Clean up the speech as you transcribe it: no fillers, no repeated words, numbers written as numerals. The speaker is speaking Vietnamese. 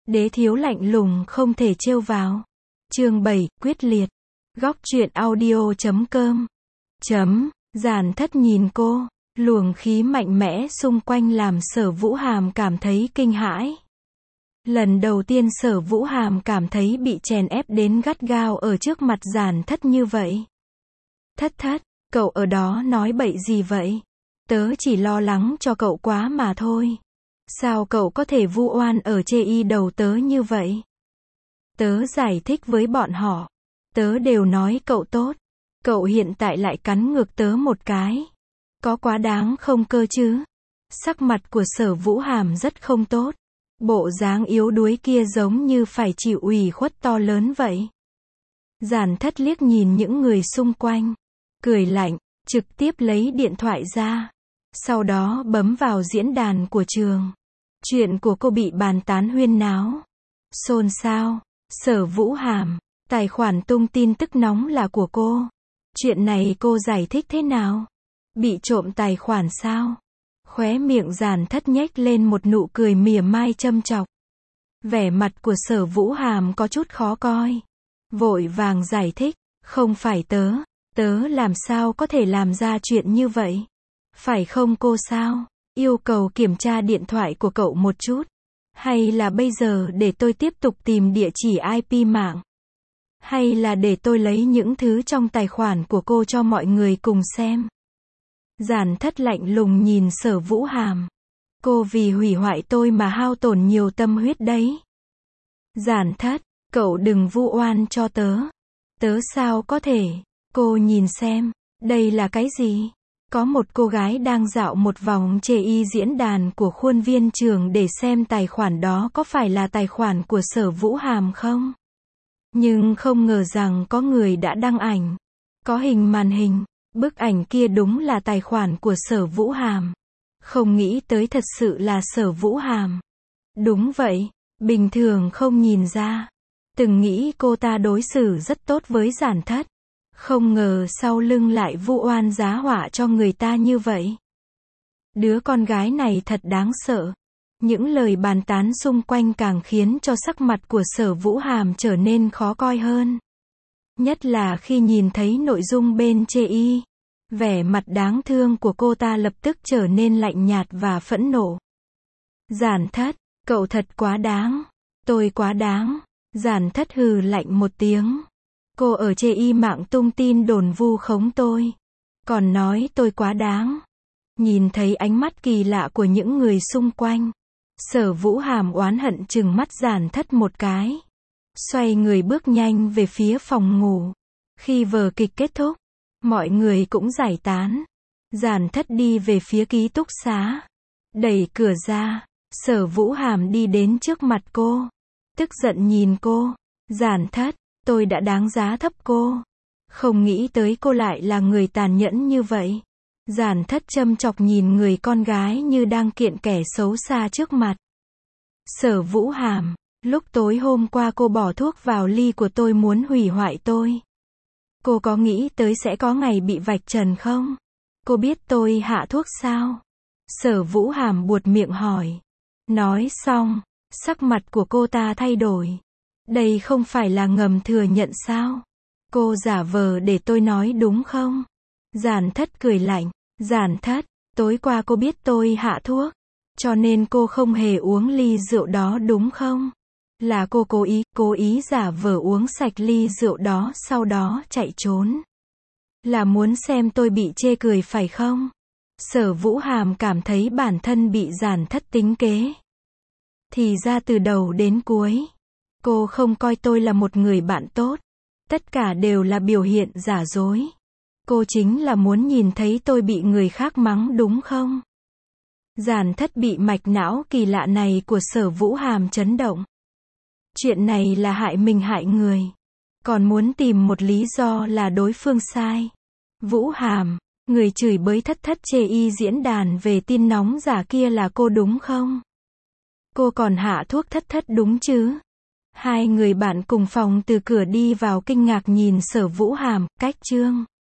Đế thiếu lạnh lùng không thể trêu vào. Chương 7, quyết liệt. Góc truyện audio.com. Giản Thất nhìn cô, luồng khí mạnh mẽ xung quanh làm Sở Vũ Hàm cảm thấy kinh hãi. Lần đầu tiên Sở Vũ Hàm cảm thấy bị chèn ép đến gắt gao ở trước mặt Giản Thất như vậy. Thất, cậu ở đó nói bậy gì vậy? Tớ chỉ lo lắng cho cậu quá mà thôi. Sao cậu có thể vu oan ở chê y đầu tớ như vậy? Tớ giải thích với bọn họ. Tớ đều nói cậu tốt. Cậu hiện tại lại cắn ngược tớ một cái. Có quá đáng không cơ chứ? Sắc mặt của Sở Vũ Hàm rất không tốt. Bộ dáng yếu đuối kia giống như phải chịu ủy khuất to lớn vậy. Giản Thất liếc nhìn những người xung quanh. Cười lạnh, trực tiếp lấy điện thoại ra. Sau đó bấm vào diễn đàn của trường. Chuyện của cô bị bàn tán huyên náo. Xôn xao. Sở Vũ Hàm, tài khoản tung tin tức nóng là của cô. Chuyện này cô giải thích thế nào? Bị trộm tài khoản sao? Khóe miệng Giản Thất nhếch lên một nụ cười mỉa mai châm chọc. Vẻ mặt của Sở Vũ Hàm có chút khó coi. Vội vàng giải thích, không phải tớ làm sao có thể làm ra chuyện như vậy? Phải không cô sao? Yêu cầu kiểm tra điện thoại của cậu một chút. Hay là bây giờ để tôi tiếp tục tìm địa chỉ IP mạng? Hay là để tôi lấy những thứ trong tài khoản của cô cho mọi người cùng xem? Giản Thất lạnh lùng nhìn Sở Vũ Hàm. Cô vì hủy hoại tôi mà hao tổn nhiều tâm huyết đấy. Giản Thất, cậu đừng vu oan cho tớ. Tớ sao có thể? Cô nhìn xem, đây là cái gì? Có một cô gái đang dạo một vòng chê y diễn đàn của khuôn viên trường để xem tài khoản đó có phải là tài khoản của Sở Vũ Hàm không. Nhưng không ngờ rằng có người đã đăng ảnh. Có hình màn hình. Bức ảnh kia đúng là tài khoản của Sở Vũ Hàm. Không nghĩ tới thật sự là Sở Vũ Hàm. Đúng vậy, bình thường không nhìn ra. Từng nghĩ cô ta đối xử rất tốt với Giản Thất. Không ngờ sau lưng lại vu oan giá họa cho người ta như vậy. Đứa con gái này thật đáng sợ. Những lời bàn tán xung quanh càng khiến cho sắc mặt của Sở Vũ Hàm trở nên khó coi hơn. Nhất là khi nhìn thấy nội dung bên chê y. Vẻ mặt đáng thương của cô ta lập tức trở nên lạnh nhạt và phẫn nộ. Giản Thất, cậu thật quá đáng. Tôi quá đáng. Giản Thất hừ lạnh một tiếng. Cô ở chê y mạng tung tin đồn vu khống tôi. Còn nói tôi quá đáng. Nhìn thấy ánh mắt kỳ lạ của những người xung quanh. Sở Vũ Hàm oán hận trừng mắt Giản Thất một cái. Xoay người bước nhanh về phía phòng ngủ. Khi vở kịch kết thúc, mọi người cũng giải tán. Giản Thất đi về phía ký túc xá. Đẩy cửa ra, Sở Vũ Hàm đi đến trước mặt cô. Tức giận nhìn cô. Giản Thất, tôi đã đáng giá thấp cô. Không nghĩ tới cô lại là người tàn nhẫn như vậy. Giản Thất châm chọc nhìn người con gái như đang kiện kẻ xấu xa trước mặt. Sở Vũ Hàm, lúc tối hôm qua cô bỏ thuốc vào ly của tôi muốn hủy hoại tôi. Cô có nghĩ tới sẽ có ngày bị vạch trần không? Cô biết tôi hạ thuốc sao? Sở Vũ Hàm buột miệng hỏi. Nói xong, sắc mặt của cô ta thay đổi. Đây không phải là ngầm thừa nhận sao? Cô giả vờ để tôi nói đúng không? Giản Thất cười lạnh. Giản Thất, tối qua cô biết tôi hạ thuốc. Cho nên cô không hề uống ly rượu đó đúng không? Là cô cố ý giả vờ uống sạch ly rượu đó sau đó chạy trốn. Là muốn xem tôi bị chê cười phải không? Sở Vũ Hàm cảm thấy bản thân bị Giản Thất tính kế. Thì ra từ đầu đến cuối, cô không coi tôi là một người bạn tốt. Tất cả đều là biểu hiện giả dối. Cô chính là muốn nhìn thấy tôi bị người khác mắng đúng không? Giản Thất bị mạch não kỳ lạ này của Sở Vũ Hàm chấn động. Chuyện này là hại mình hại người. Còn muốn tìm một lý do là đối phương sai. Vũ Hàm, người chửi bới Thất chê y diễn đàn về tin nóng giả kia là cô đúng không? Cô còn hạ thuốc Thất đúng chứ? Hai người bạn cùng phòng từ cửa đi vào kinh ngạc nhìn Sở Vũ Hàm, cách chương.